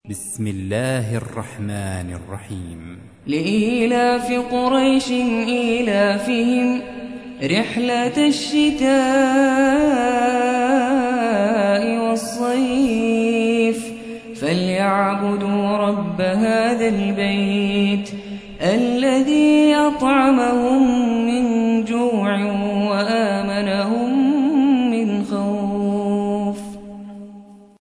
بسم الله الرحمن الرحيم. لإيلاف قريش إيلافهم رحلة الشتاء والصيف فليعبدوا رب هذا البيت الذي أطعمهم